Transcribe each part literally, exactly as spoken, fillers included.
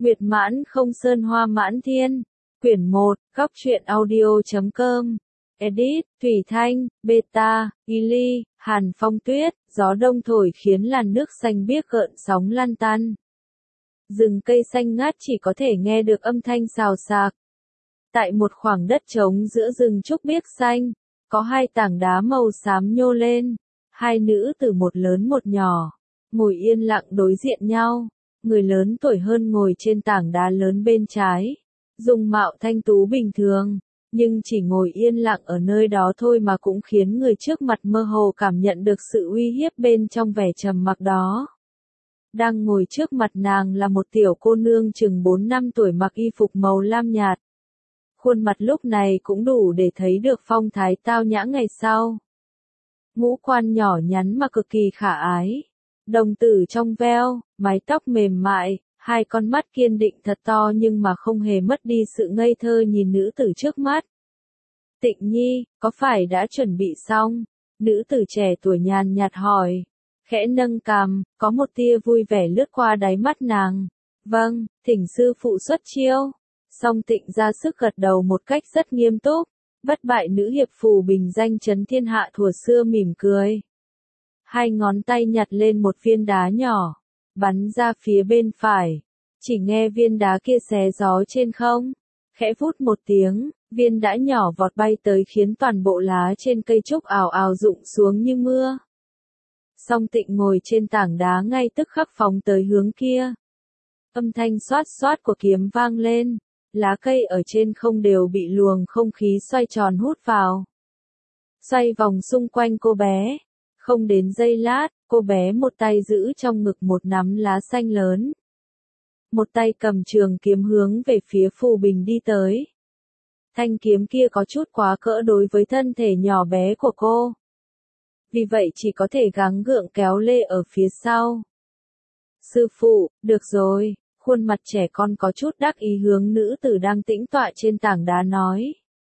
Nguyệt mãn không sơn hoa mãn thiên. Quyển một, góc truyện audio.com. Edit, Thủy Thanh, Beta, Ili, Hàn Phong Tuyết, gió đông thổi khiến làn nước xanh biếc gợn sóng lan tan. Rừng cây xanh ngát chỉ có thể nghe được âm thanh xào xạc. Tại một khoảng đất trống giữa rừng trúc biếc xanh, có hai tảng đá màu xám nhô lên. Hai nữ tử một lớn một nhỏ, ngồi yên lặng đối diện nhau. Người lớn tuổi hơn ngồi trên tảng đá lớn bên trái, dung mạo thanh tú bình thường, nhưng chỉ ngồi yên lặng ở nơi đó thôi mà cũng khiến người trước mặt mơ hồ cảm nhận được sự uy hiếp bên trong vẻ trầm mặc đó. Đang ngồi trước mặt nàng là một tiểu cô nương chừng bốn năm tuổi mặc y phục màu lam nhạt. Khuôn mặt lúc này cũng đủ để thấy được phong thái tao nhã ngày sau. Ngũ quan nhỏ nhắn mà cực kỳ khả ái. Đồng tử trong veo, mái tóc mềm mại, hai con mắt kiên định thật to nhưng mà không hề mất đi sự ngây thơ nhìn nữ tử trước mắt. Tịnh Nhi, có phải đã chuẩn bị xong? Nữ tử trẻ tuổi nhàn nhạt hỏi. Khẽ nâng cằm, có một tia vui vẻ lướt qua đáy mắt nàng. Vâng, thỉnh sư phụ xuất chiêu. Song Tịnh ra sức gật đầu một cách rất nghiêm túc. Bất bại nữ hiệp phù bình danh chấn thiên hạ thuở xưa mỉm cười. Hai ngón tay nhặt lên một viên đá nhỏ, bắn ra phía bên phải. Chỉ nghe viên đá kia xé gió trên không. Khẽ vút một tiếng, viên đá nhỏ vọt bay tới khiến toàn bộ lá trên cây trúc ào ào rụng xuống như mưa. Song Tịnh ngồi trên tảng đá ngay tức khắc phóng tới hướng kia. Âm thanh xoát xoát của kiếm vang lên, lá cây ở trên không đều bị luồng không khí xoay tròn hút vào. Xoay vòng xung quanh cô bé. Không đến giây lát, cô bé một tay giữ trong ngực một nắm lá xanh lớn. Một tay cầm trường kiếm hướng về phía Phù Bình đi tới. Thanh kiếm kia có chút quá cỡ đối với thân thể nhỏ bé của cô. Vì vậy chỉ có thể gắng gượng kéo lê ở phía sau. Sư phụ, được rồi, khuôn mặt trẻ con có chút đắc ý hướng nữ tử đang tĩnh tọa trên tảng đá nói.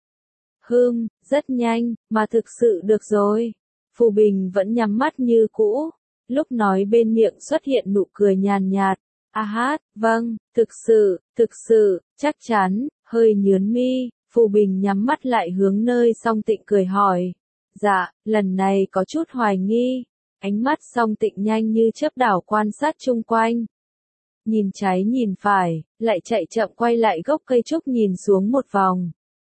Hừm, rất nhanh, mà thực sự được rồi. Phù Bình vẫn nhắm mắt như cũ, lúc nói bên miệng xuất hiện nụ cười nhàn nhạt. A hát, vâng, thực sự, thực sự, chắc chắn, hơi nhướng mi, Phù Bình nhắm mắt lại hướng nơi Song Tịnh cười hỏi. Dạ, lần này có chút hoài nghi, ánh mắt Song Tịnh nhanh như chớp đảo quan sát chung quanh. Nhìn trái nhìn phải, lại chạy chậm quay lại gốc cây trúc nhìn xuống một vòng.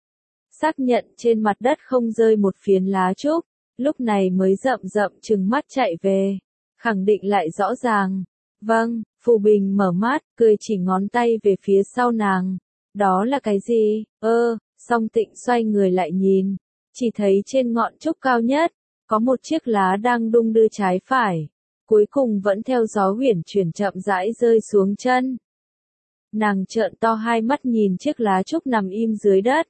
Xác nhận trên mặt đất không rơi một phiến lá trúc. Lúc này mới rậm rậm trừng mắt chạy về, khẳng định lại rõ ràng. Vâng, Phù Bình mở mắt, cười chỉ ngón tay về phía sau nàng. Đó là cái gì? Ơ, Song Tịnh xoay người lại nhìn, chỉ thấy trên ngọn trúc cao nhất, có một chiếc lá đang đung đưa trái phải, cuối cùng vẫn theo gió huyển chuyển chậm rãi rơi xuống chân. Nàng trợn to hai mắt nhìn chiếc lá trúc nằm im dưới đất.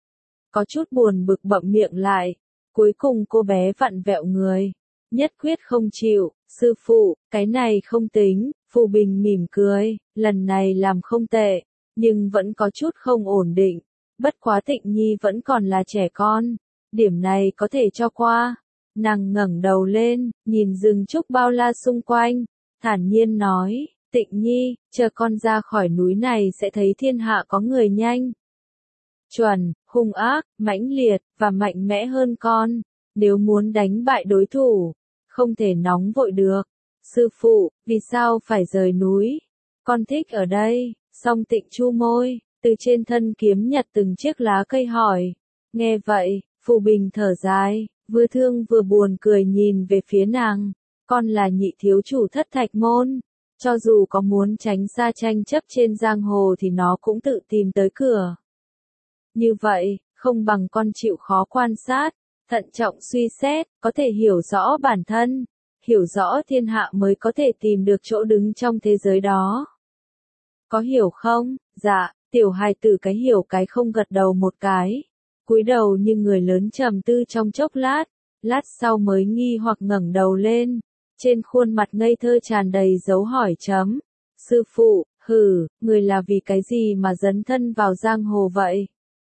Có chút buồn bực bậm miệng lại. Cuối cùng cô bé vặn vẹo người, nhất quyết không chịu. Sư phụ, cái này không tính. Phù Bình mỉm cười, lần này làm không tệ, nhưng vẫn có chút không ổn định. Bất quá Tịnh Nhi vẫn còn là trẻ con, điểm này có thể cho qua. Nàng ngẩng đầu lên, nhìn rừng trúc bao la xung quanh, thản nhiên nói, Tịnh Nhi, chờ con ra khỏi núi này sẽ thấy thiên hạ có người nhanh. Chuẩn, hung ác, mãnh liệt, và mạnh mẽ hơn con. Nếu muốn đánh bại đối thủ, không thể nóng vội được. Sư phụ, vì sao phải rời núi? Con thích ở đây. Song Tịnh chu môi, từ trên thân kiếm nhặt từng chiếc lá cây hỏi. Nghe vậy, Phù Bình thở dài, vừa thương vừa buồn cười nhìn về phía nàng. Con là nhị thiếu chủ Thất Thạch Môn. Cho dù có muốn tránh xa tranh chấp trên giang hồ thì nó cũng tự tìm tới cửa. Như vậy, không bằng con chịu khó quan sát, thận trọng suy xét, có thể hiểu rõ bản thân, hiểu rõ thiên hạ mới có thể tìm được chỗ đứng trong thế giới đó. Có hiểu không? Dạ, tiểu hài tử cái hiểu cái không gật đầu một cái. Cúi đầu như người lớn trầm tư trong chốc lát, lát sau mới nghi hoặc ngẩng đầu lên. Trên khuôn mặt ngây thơ tràn đầy dấu hỏi chấm. Sư phụ, hừ, người là vì cái gì mà dấn thân vào giang hồ vậy?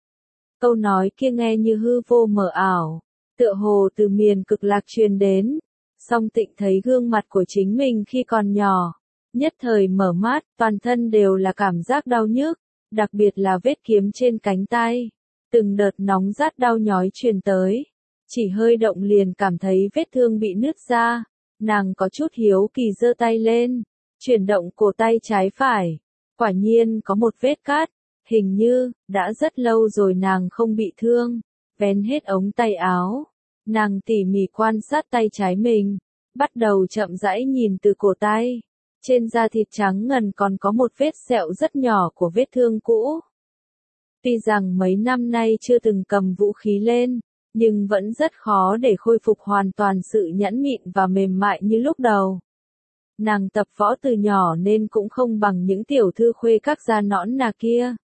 Câu nói kia nghe như hư vô mờ ảo, tựa hồ từ miền cực lạc truyền đến. Song Tịnh thấy gương mặt của chính mình khi còn nhỏ, Nhất thời mở mắt, toàn thân đều là cảm giác đau nhức, đặc biệt là vết kiếm trên cánh tay. Từng đợt nóng rát đau nhói truyền tới. Chỉ hơi động liền cảm thấy vết thương bị nứt ra. Nàng có chút hiếu kỳ giơ tay lên, chuyển động cổ tay trái phải. Quả nhiên có một vết cắt, hình như, đã rất lâu rồi nàng không bị thương. Vén hết ống tay áo. Nàng tỉ mỉ quan sát tay trái mình, bắt đầu chậm rãi nhìn từ cổ tay. Trên da thịt trắng ngần còn có một vết sẹo rất nhỏ của vết thương cũ. Tuy rằng mấy năm nay chưa từng cầm vũ khí lên, nhưng vẫn rất khó để khôi phục hoàn toàn sự nhẵn mịn và mềm mại như lúc đầu. Nàng tập võ từ nhỏ nên cũng không bằng những tiểu thư khuê các da nõn nà kia.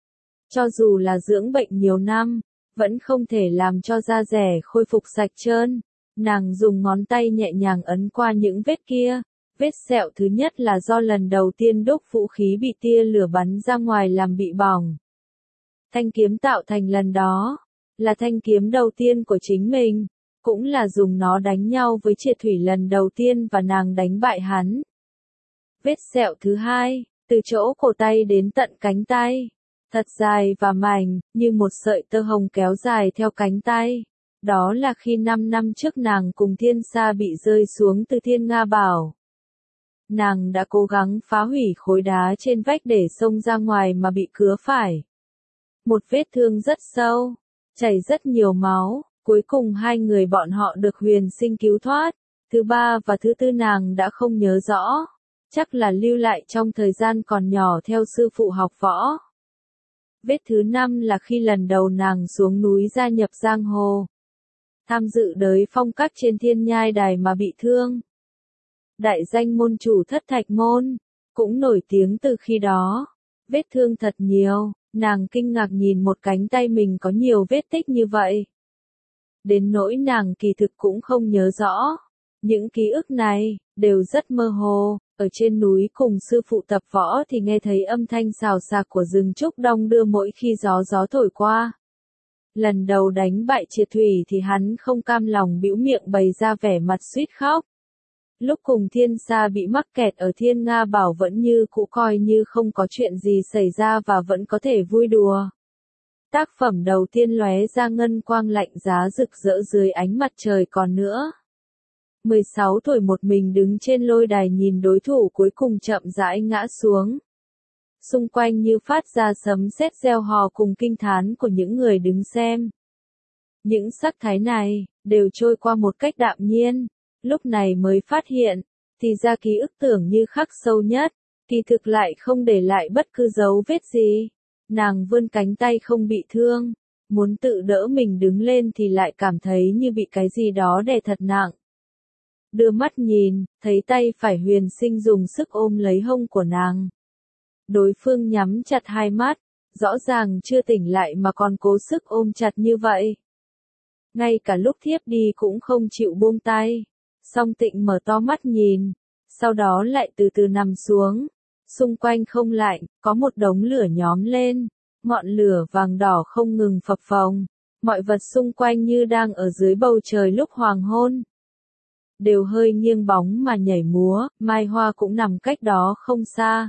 Cho dù là dưỡng bệnh nhiều năm, vẫn không thể làm cho da rẻ khôi phục sạch trơn. Nàng dùng ngón tay nhẹ nhàng ấn qua những vết kia. Vết sẹo thứ nhất là do lần đầu tiên đúc vũ khí bị tia lửa bắn ra ngoài làm bị bỏng. Thanh kiếm tạo thành lần đó, là thanh kiếm đầu tiên của chính mình, cũng là dùng nó đánh nhau với Triệt Thủy lần đầu tiên và nàng đánh bại hắn. Vết sẹo thứ hai, từ chỗ cổ tay đến tận cánh tay, thật dài và mảnh, như một sợi tơ hồng kéo dài theo cánh tay. Đó là khi năm năm trước nàng cùng Thiên Sa bị rơi xuống từ Thiên Nga Bảo. Nàng đã cố gắng phá hủy khối đá trên vách để xông ra ngoài mà bị cứa phải. Một vết thương rất sâu, chảy rất nhiều máu, cuối cùng hai người bọn họ được Huyền Sinh cứu thoát. Thứ ba và thứ tư nàng đã không nhớ rõ, chắc là lưu lại trong thời gian còn nhỏ theo sư phụ học võ. Vết thứ năm là khi lần đầu nàng xuống núi gia nhập giang hồ. Tham dự đới phong các trên Thiên Nhai Đài mà bị thương. Đại danh môn chủ Thất Thạch Môn, cũng nổi tiếng từ khi đó. Vết thương thật nhiều, nàng kinh ngạc nhìn một cánh tay mình có nhiều vết tích như vậy. Đến nỗi nàng kỳ thực cũng không nhớ rõ. Những ký ức này, đều rất mơ hồ. Ở trên núi cùng sư phụ tập võ thì nghe thấy âm thanh xào xạc của rừng trúc đong đưa mỗi khi gió gió thổi qua. Lần đầu đánh bại Triệt Thủy thì hắn không cam lòng bĩu miệng bày ra vẻ mặt suýt khóc. Lúc cùng Thiên Sa bị mắc kẹt ở Thiên Nga Bảo vẫn như cũ coi như không có chuyện gì xảy ra và vẫn có thể vui đùa. Tác phẩm đầu tiên lóe ra ngân quang lạnh giá rực rỡ dưới ánh mặt trời còn nữa. mười sáu tuổi một mình đứng trên lôi đài nhìn đối thủ cuối cùng chậm rãi ngã xuống. Xung quanh như phát ra sấm sét reo hò cùng kinh thán của những người đứng xem. Những sắc thái này, đều trôi qua một cách đạm nhiên. Lúc này mới phát hiện, thì ra ký ức tưởng như khắc sâu nhất, kỳ thực lại không để lại bất cứ dấu vết gì. Nàng vươn cánh tay không bị thương, muốn tự đỡ mình đứng lên thì lại cảm thấy như bị cái gì đó đè thật nặng. Đưa mắt nhìn, thấy tay phải Huyền Sinh dùng sức ôm lấy hông của nàng. Đối phương nhắm chặt hai mắt, rõ ràng chưa tỉnh lại mà còn cố sức ôm chặt như vậy. Ngay cả lúc thiếp đi cũng không chịu buông tay. Song Tịnh mở to mắt nhìn, sau đó lại từ từ nằm xuống. Xung quanh không lạnh, có một đống lửa nhóm lên, ngọn lửa vàng đỏ không ngừng phập phồng. Mọi vật xung quanh như đang ở dưới bầu trời lúc hoàng hôn. Đều hơi nghiêng bóng mà nhảy múa, Mai Hoa cũng nằm cách đó không xa.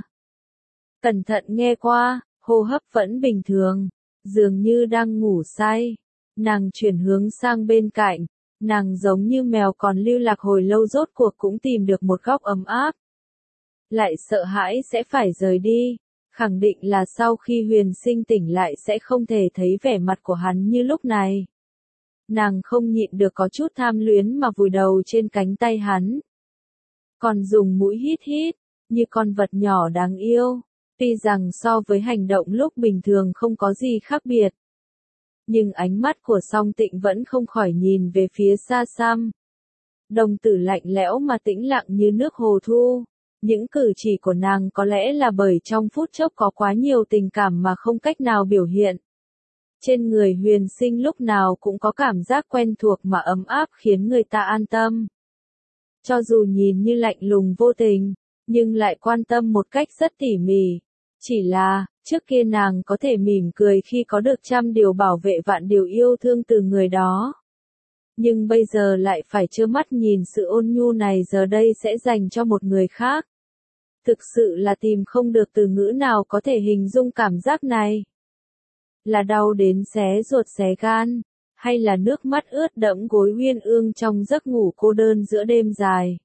Cẩn thận nghe qua, hô hấp vẫn bình thường, dường như đang ngủ say. Nàng chuyển hướng sang bên cạnh. Nàng giống như mèo còn lưu lạc hồi lâu rốt cuộc cũng tìm được một góc ấm áp. Lại sợ hãi sẽ phải rời đi, khẳng định là sau khi Huyền Sinh tỉnh lại sẽ không thể thấy vẻ mặt của hắn như lúc này. Nàng không nhịn được có chút tham luyến mà vùi đầu trên cánh tay hắn. Còn dùng mũi hít hít, như con vật nhỏ đáng yêu, tuy rằng so với hành động lúc bình thường không có gì khác biệt. Nhưng ánh mắt của Song Tịnh vẫn không khỏi nhìn về phía xa xăm. Đồng tử lạnh lẽo mà tĩnh lặng như nước hồ thu. Những cử chỉ của nàng có lẽ là bởi trong phút chốc có quá nhiều tình cảm mà không cách nào biểu hiện. Trên người Huyền Sinh lúc nào cũng có cảm giác quen thuộc mà ấm áp khiến người ta an tâm. Cho dù nhìn như lạnh lùng vô tình, nhưng lại quan tâm một cách rất tỉ mỉ. Chỉ là, trước kia nàng có thể mỉm cười khi có được trăm điều bảo vệ vạn điều yêu thương từ người đó. Nhưng bây giờ lại phải trơ mắt nhìn sự ôn nhu này giờ đây sẽ dành cho một người khác. Thực sự là tìm không được từ ngữ nào có thể hình dung cảm giác này. Là đau đến xé ruột xé gan, hay là nước mắt ướt đẫm gối uyên ương trong giấc ngủ cô đơn giữa đêm dài.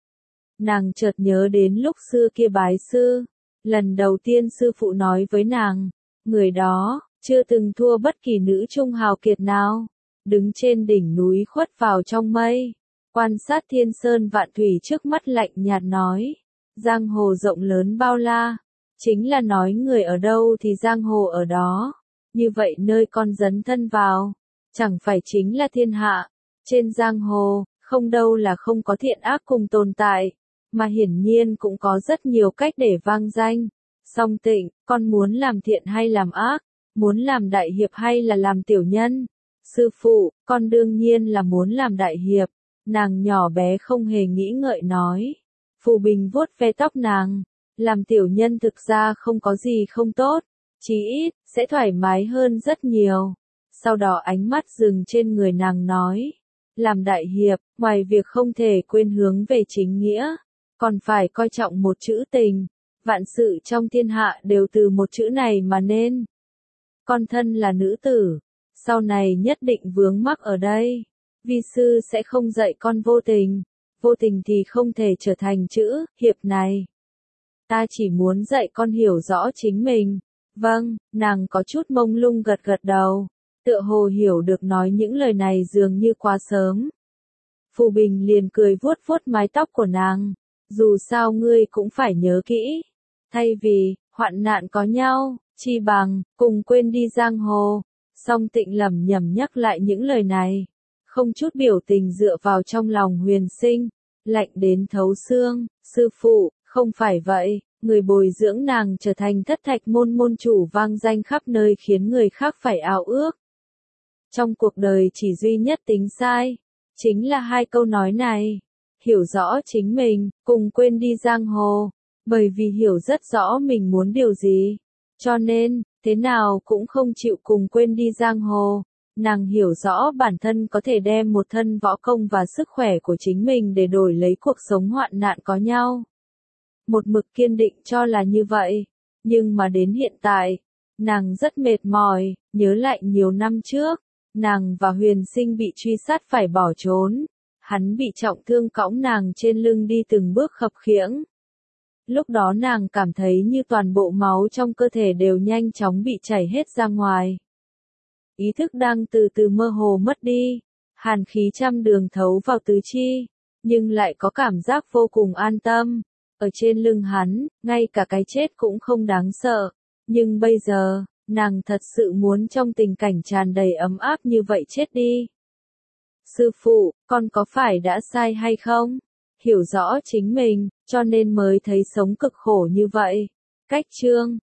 Nàng chợt nhớ đến lúc xưa kia bái sư, lần đầu tiên sư phụ nói với nàng, người đó, chưa từng thua bất kỳ nữ trung hào kiệt nào, đứng trên đỉnh núi khuất vào trong mây, quan sát thiên sơn vạn thủy trước mắt lạnh nhạt nói, giang hồ rộng lớn bao la, chính là nói người ở đâu thì giang hồ ở đó, như vậy nơi con dấn thân vào, chẳng phải chính là thiên hạ, trên giang hồ, không đâu là không có thiện ác cùng tồn tại, mà hiển nhiên cũng có rất nhiều cách để vang danh. Song Tịnh, con muốn làm thiện hay làm ác, muốn làm đại hiệp hay là làm tiểu nhân? Sư phụ, con đương nhiên là muốn làm đại hiệp, nàng nhỏ bé không hề nghĩ ngợi nói. Phù Bình vuốt ve tóc nàng, làm tiểu nhân thực ra không có gì không tốt, chí ít, sẽ thoải mái hơn rất nhiều. Sau đó ánh mắt dừng trên người nàng nói, làm đại hiệp, ngoài việc không thể quên hướng về chính nghĩa, còn phải coi trọng một chữ tình, vạn sự trong thiên hạ đều từ một chữ này mà nên. Con thân là nữ tử, sau này nhất định vướng mắc ở đây, vi sư sẽ không dạy con vô tình, vô tình thì không thể trở thành chữ hiệp này. Ta chỉ muốn dạy con hiểu rõ chính mình. Vâng, nàng có chút mông lung gật gật đầu, tựa hồ hiểu được nói những lời này dường như quá sớm. Phù Bình liền cười vuốt vuốt mái tóc của nàng, dù sao ngươi cũng phải nhớ kỹ, thay vì hoạn nạn có nhau, chi bằng cùng quên đi giang hồ. Song Tịnh lẩm nhẩm nhắc lại những lời này, không chút biểu tình dựa vào trong lòng Huyền Sinh, lạnh đến thấu xương. Sư phụ, không phải vậy, người bồi dưỡng nàng trở thành Thất Thạch môn môn chủ vang danh khắp nơi khiến người khác phải ao ước. Trong cuộc đời chỉ duy nhất tính sai, chính là hai câu nói này. Hiểu rõ chính mình, cùng quên đi giang hồ, bởi vì hiểu rất rõ mình muốn điều gì, cho nên, thế nào cũng không chịu cùng quên đi giang hồ. Nàng hiểu rõ bản thân có thể đem một thân võ công và sức khỏe của chính mình để đổi lấy cuộc sống hoạn nạn có nhau. Một mực kiên định cho là như vậy, nhưng mà đến hiện tại, nàng rất mệt mỏi, nhớ lại nhiều năm trước, nàng và Huyền Sinh bị truy sát phải bỏ trốn. Hắn bị trọng thương cõng nàng trên lưng đi từng bước khập khiễng. Lúc đó nàng cảm thấy như toàn bộ máu trong cơ thể đều nhanh chóng bị chảy hết ra ngoài. Ý thức đang từ từ mơ hồ mất đi, hàn khí trăm đường thấu vào tứ chi, nhưng lại có cảm giác vô cùng an tâm. Ở trên lưng hắn, ngay cả cái chết cũng không đáng sợ. Nhưng bây giờ, nàng thật sự muốn trong tình cảnh tràn đầy ấm áp như vậy chết đi. Sư phụ, con có phải đã sai hay không? Hiểu rõ chính mình, cho nên mới thấy sống cực khổ như vậy. Cách chương